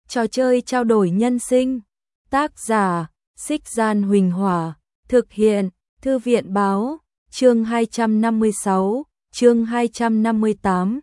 Trò chơi trao đổi nhân sinh. Tác giả: Xích Gian Huỳnh Hỏa. Thực hiện: Thư viện Báo. Chương 256, chương 258,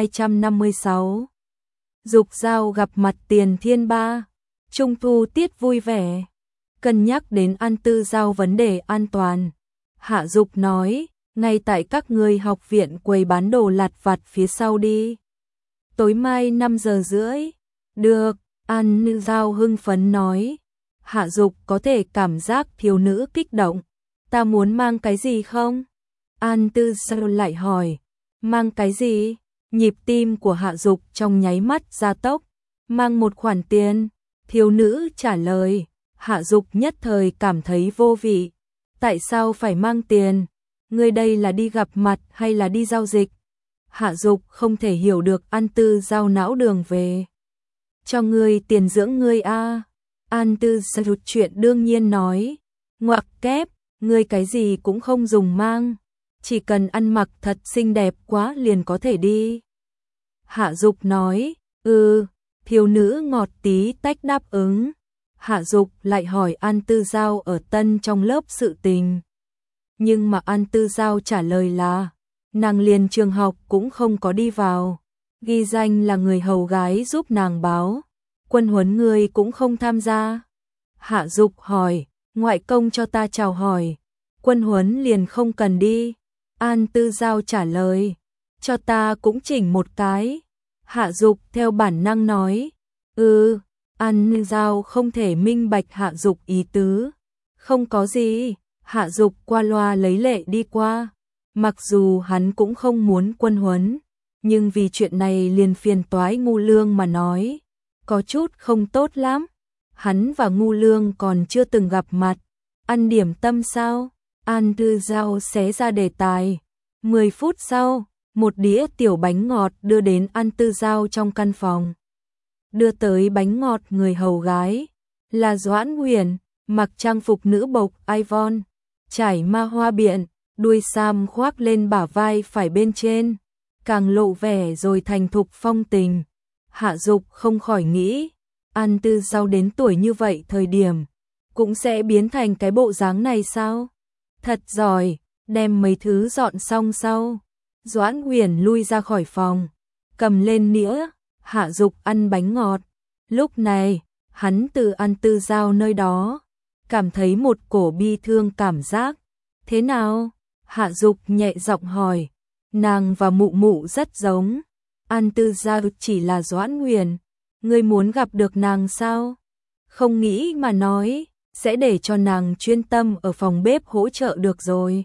256. Dục giao gặp mặt Tiền Thiên Ba. Trung thu tiết vui vẻ. Cân nhắc đến An Tư Giao vấn đề an toàn, Hạ Dục nói, ngay tại các ngươi học viện quầy bán đồ lặt vặt phía sau đi. Tối mai 5 giờ rưỡi. Được, An Tư Giao hưng phấn nói. Hạ Dục có thể cảm giác thiếu nữ kích động. Ta muốn mang cái gì không? An Tư Giao lại hỏi. Mang cái gì? Nhịp tim của Hạ Dục trong nháy mắt gia tốc. Mang một khoản tiền. Thiếu nữ trả lời. Hạ Dục nhất thời cảm thấy vô vị. Tại sao phải mang tiền? Ngươi đây là đi gặp mặt hay là đi giao dịch? Hạ Dục không thể hiểu được An Tư Giao não đường về. Cho ngươi tiền dưỡng ngươi a. An Tư Giao chuyện đương nhiên nói. Ngoặc kép, ngươi cái gì cũng không dùng mang. Chỉ cần ăn mặc thật xinh đẹp quá liền có thể đi. Hạ Dục nói, thiếu nữ ngọt tí tách đáp ứng. Hạ Dục lại hỏi An Tư Giao ở tân trong lớp sự tình. Nhưng mà An Tư Giao trả lời là, nàng liền trường học cũng không có đi vào. Ghi danh là người hầu gái giúp nàng báo. Quân huấn ngươi cũng không tham gia. Hạ Dục hỏi, ngoại công cho ta chào hỏi. Quân huấn liền không cần đi. An Tư Giao trả lời, cho ta cũng chỉnh một cái. Hạ Dục theo bản năng nói, An Tư Giao không thể minh bạch Hạ Dục ý tứ. Không có gì. Hạ Dục qua loa lấy lệ đi qua. Mặc dù hắn cũng không muốn quân huấn, nhưng vì chuyện này liền phiền toái Ngu Lương mà nói. Có chút không tốt lắm. Hắn và Ngu Lương còn chưa từng gặp mặt. Ăn điểm tâm sao? An Tư Giao xé ra đề tài. 10 phút sau, một đĩa tiểu bánh ngọt đưa đến An Tư Giao trong căn phòng. Đưa tới bánh ngọt người hầu gái là Doãn Huyền, mặc trang phục nữ bộc Ivon, trải ma hoa biện, đuôi sam khoác lên bả vai phải bên trên, càng lộ vẻ rồi thành thục phong tình. Hạ Dục không khỏi nghĩ, An Tư Giao đến tuổi như vậy thời điểm cũng sẽ biến thành cái bộ dáng này sao? Thật giỏi. Đem mấy thứ dọn xong sau, Doãn Huyền lui ra khỏi phòng, cầm lên nĩa. Hạ Dục ăn bánh ngọt. Lúc này, hắn từ An Tư Giao nơi đó cảm thấy một cổ bi thương cảm giác. Thế nào? Hạ Dục nhẹ giọng hỏi. Nàng và mụ mụ rất giống. An Tư Giao chỉ là Doãn Huyền. Ngươi muốn gặp được nàng sao? Không nghĩ mà nói, sẽ để cho nàng chuyên tâm ở phòng bếp hỗ trợ được rồi.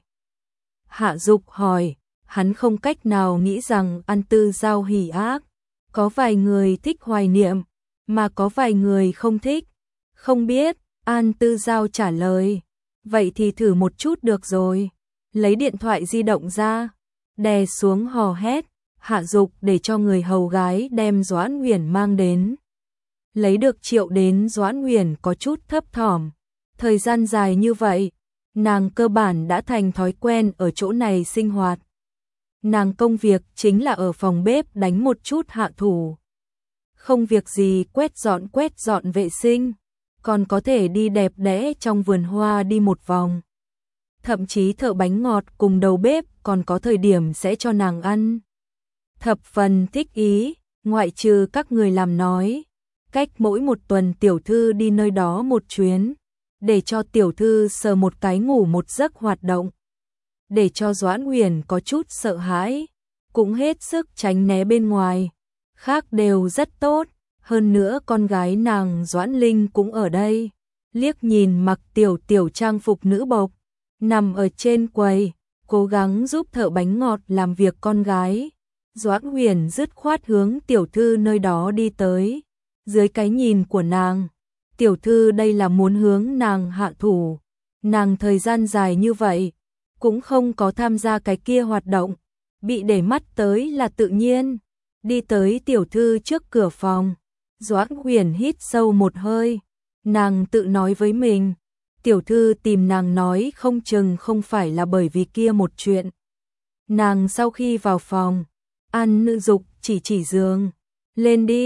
Hạ Dục hỏi, hắn không cách nào nghĩ rằng An Tư Giao hỉ ác. Có vài người thích hoài niệm, mà có vài người không thích. Không biết, An Tư Giao trả lời. Vậy thì thử một chút được rồi. Lấy điện thoại di động ra, đè xuống hò hét. Hạ Dục để cho người hầu gái đem Doãn Huyền mang đến. Lấy được triệu đến Doãn Huyền có chút thấp thỏm. Thời gian dài như vậy, nàng cơ bản đã thành thói quen ở chỗ này sinh hoạt. Nàng công việc chính là ở phòng bếp đánh một chút hạ thủ. Không việc gì quét dọn vệ sinh, còn có thể đi đẹp đẽ trong vườn hoa đi một vòng. Thậm chí thợ bánh ngọt cùng đầu bếp còn có thời điểm sẽ cho nàng ăn. Thập phần thích ý, ngoại trừ các người làm nói. Cách mỗi một tuần tiểu thư đi nơi đó một chuyến, để cho tiểu thư sờ một cái ngủ một giấc hoạt động. Để cho Doãn Huyền có chút sợ hãi, cũng hết sức tránh né bên ngoài. Khác đều rất tốt, hơn nữa con gái nàng Doãn Linh cũng ở đây. Liếc nhìn mặc tiểu trang phục nữ bộc, nằm ở trên quầy, cố gắng giúp thợ bánh ngọt làm việc con gái. Doãn Huyền dứt khoát hướng tiểu thư nơi đó đi tới. Dưới cái nhìn của nàng, tiểu thư đây là muốn hướng nàng hạ thủ. Nàng thời gian dài như vậy cũng không có tham gia cái kia hoạt động, bị để mắt tới là tự nhiên. Đi tới tiểu thư trước cửa phòng, Doãn Huyền hít sâu một hơi. Nàng tự nói với mình, tiểu thư tìm nàng nói không chừng không phải là bởi vì kia một chuyện. Nàng sau khi vào phòng, An Nữ Dục chỉ giường. Lên đi,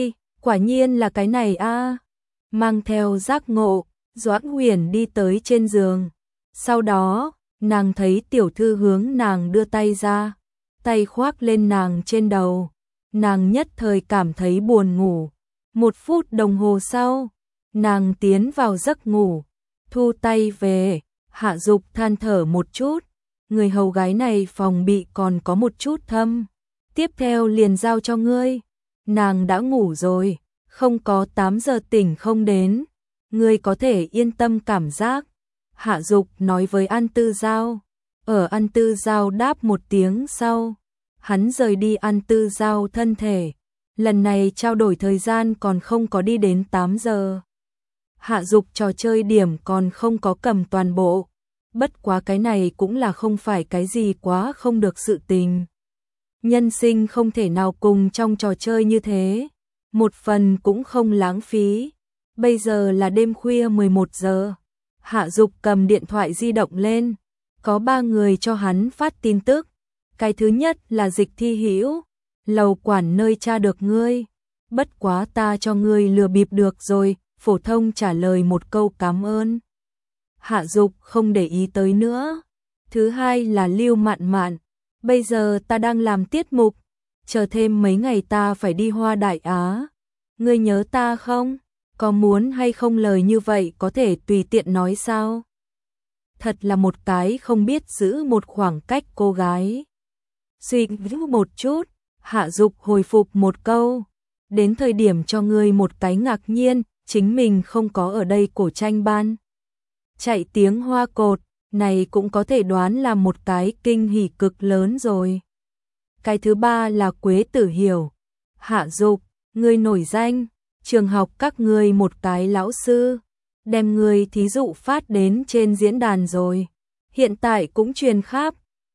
Quả nhiên là cái này a. Mang theo giác ngộ, Doãn Huyền đi tới trên giường. Sau đó, nàng thấy tiểu thư hướng nàng đưa tay ra, tay khoác lên nàng trên đầu. Nàng nhất thời cảm thấy buồn ngủ. 1 phút đồng hồ sau, nàng tiến vào giấc ngủ, thu tay về. Hạ Dục than thở một chút, người hầu gái này phòng bị còn có một chút thâm. Tiếp theo liền giao cho ngươi. Nàng đã ngủ rồi, không có 8 giờ tỉnh không đến. Ngươi có thể yên tâm cảm giác. Hạ Dục nói với An Tư Giao. Ở An Tư Giao đáp một tiếng sau, hắn rời đi An Tư Giao thân thể. Lần này trao đổi thời gian còn không có đi đến 8 giờ. Hạ Dục trò chơi điểm còn không có cầm toàn bộ. Bất quá cái này cũng là không phải cái gì quá không được sự tình. Nhân sinh không thể nào cùng trong trò chơi như thế. Một phần cũng không lãng phí. Bây giờ là đêm khuya 11 giờ. Hạ Dục cầm điện thoại di động lên. Có 3 người cho hắn phát tin tức. Cái thứ nhất là Dịch Thi Hữu. Lầu quản nơi tra được ngươi. Bất quá ta cho ngươi lừa bịp được rồi. Phổ thông trả lời một câu cảm ơn. Hạ Dục không để ý tới nữa. Thứ hai là Lưu Mạn Mạn. Bây giờ ta đang làm tiết mục. Chờ thêm mấy ngày ta phải đi Hoa Đại Á. Ngươi nhớ ta không? Có muốn hay không lời như vậy có thể tùy tiện nói sao? Thật là một cái không biết giữ một khoảng cách cô gái. Suy nghĩ một chút, Hạ Dục hồi phục một câu. Đến thời điểm cho ngươi một cái ngạc nhiên, chính mình không có ở đây cổ tranh ban. Chạy tiếng hoa cột, này cũng có thể đoán là một cái kinh hỉ cực lớn rồi. Cái thứ ba là Quế Tử Hiểu. Hạ Dục, ngươi nổi danh, trường học các ngươi một cái lão sư, đem ngươi thí dụ phát đến trên diễn đàn rồi. Hiện tại cũng truyền khắp.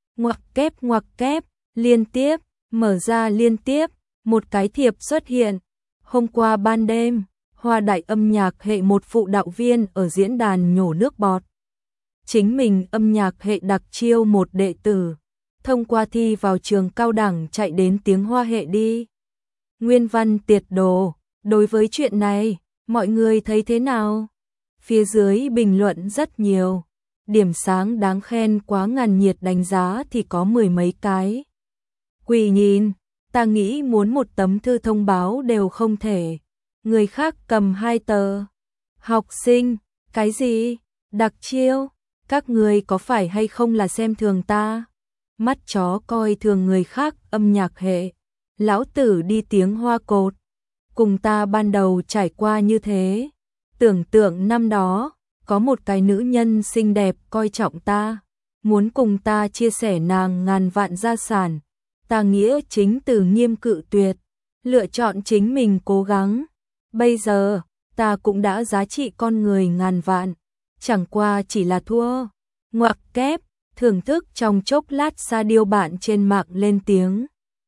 Ngoặc kép, liên tiếp, mở ra liên tiếp, một cái thiệp xuất hiện. Hôm qua ban đêm, Hoa Đại âm nhạc hệ một phụ đạo viên ở diễn đàn nhổ nước bọt. Chính mình âm nhạc hệ đặc chiêu một đệ tử, thông qua thi vào trường cao đẳng chạy đến tiếng Hoa hệ đi. Nguyên văn tiệt đồ, đối với chuyện này, mọi người thấy thế nào? Phía dưới bình luận rất nhiều, điểm sáng đáng khen quá ngàn nhiệt đánh giá thì có 10 mấy cái. Quỳ nhìn, ta nghĩ muốn một tấm thư thông báo đều không thể. Người khác cầm 2 tờ. Học sinh, cái gì? Đặc chiêu? Các người có phải hay không là xem thường ta? Mắt chó coi thường người khác âm nhạc hệ. Lão tử đi tiếng Hoa cột. Cùng ta ban đầu trải qua như thế. Tưởng tượng năm đó, có một cái nữ nhân xinh đẹp coi trọng ta. Muốn cùng ta chia sẻ nàng ngàn vạn gia sản. Ta nghĩa chính từ nghiêm cự tuyệt. Lựa chọn chính mình cố gắng. Bây giờ, ta cũng đã giá trị con người ngàn vạn. Chẳng qua chỉ là thua. Ngoặc kép, thưởng thức trong chốc lát xa điêu bạn trên mạng lên tiếng.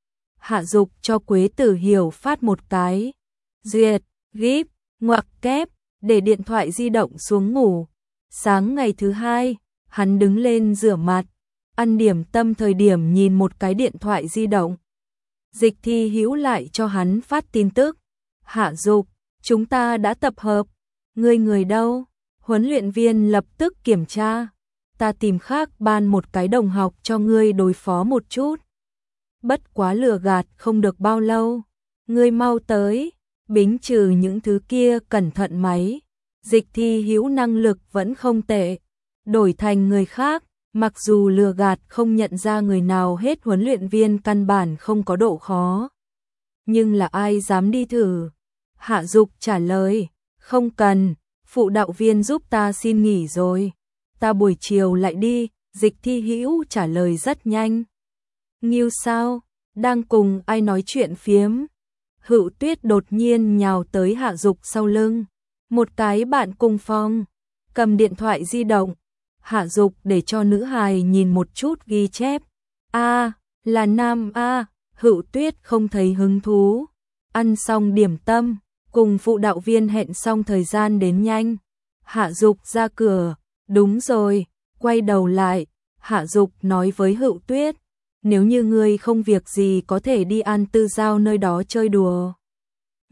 Hạ Dục cho Quế Tử Hiểu phát một cái. Duyệt, gíp, ngoặc kép, để điện thoại di động xuống ngủ. Sáng ngày thứ hai, hắn đứng lên rửa mặt. Ăn điểm tâm thời điểm nhìn một cái điện thoại di động. Dịch Thi Hữu lại cho hắn phát tin tức. Hạ Dục, chúng ta đã tập hợp. Người đâu? Huấn luyện viên lập tức kiểm tra. Ta tìm khác ban một cái đồng học cho ngươi đối phó một chút. Bất quá lừa gạt không được bao lâu. Ngươi mau tới, bính trừ những thứ kia cẩn thận máy. Dịch Thi Hữu năng lực vẫn không tệ. Đổi thành người khác, mặc dù lừa gạt không nhận ra người nào hết, huấn luyện viên căn bản không có độ khó. Nhưng là ai dám đi thử? Hạ Dục trả lời, không cần, phụ đạo viên giúp ta xin nghỉ rồi. Ta buổi chiều lại đi. Dịch Thi Hữu trả lời rất nhanh. Nghiêu sao? Đang cùng ai nói chuyện phiếm? Hữu Tuyết đột nhiên nhào tới Hạ Dục sau lưng. Một cái bạn cùng phòng, cầm điện thoại di động. Hạ Dục để cho nữ hài nhìn một chút ghi chép. A, là nam A. Hữu Tuyết không thấy hứng thú. Ăn xong điểm tâm, cùng phụ đạo viên hẹn xong thời gian đến nhanh. Hạ Dục ra cửa. Đúng rồi, quay đầu lại, Hạ Dục nói với Hữu Tuyết, nếu như ngươi không việc gì có thể đi An Tư Giao nơi đó chơi đùa.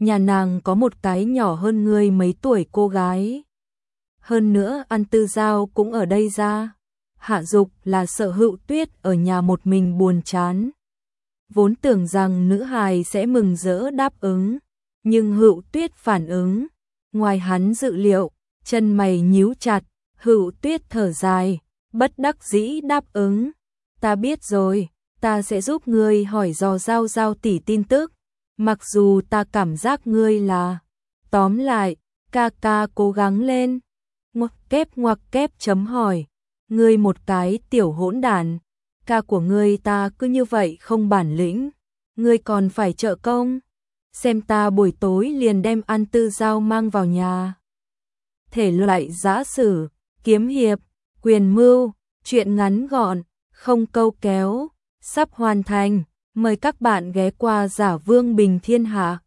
nhà nàng có một cái nhỏ hơn ngươi mấy tuổi cô gái. Hơn nữa An Tư Giao cũng ở đây ra. Hạ Dục là sợ Hữu Tuyết ở nhà một mình buồn chán. Vốn tưởng rằng nữ hài sẽ mừng rỡ đáp ứng, nhưng Hữu Tuyết phản ứng ngoài hắn dự liệu, chân mày nhíu chặt. Hữu Tuyết thở dài, bất đắc dĩ đáp ứng. Ta biết rồi, ta sẽ giúp ngươi hỏi dò Giao Giao tỷ tin tức, mặc dù ta cảm giác ngươi là... Tóm lại, ca ca cố gắng lên. Ngoặc kép chấm hỏi, ngươi một cái tiểu hỗn đản, ca của ngươi ta cứ như vậy không bản lĩnh, ngươi còn phải trợ công, xem ta buổi tối liền đem An Tư Giao mang vào nhà. Thể loại giã sử, kiếm hiệp, quyền mưu, truyện ngắn gọn, không câu kéo, sắp hoàn thành, mời các bạn ghé qua Giả Vương Bình Thiên Hạ.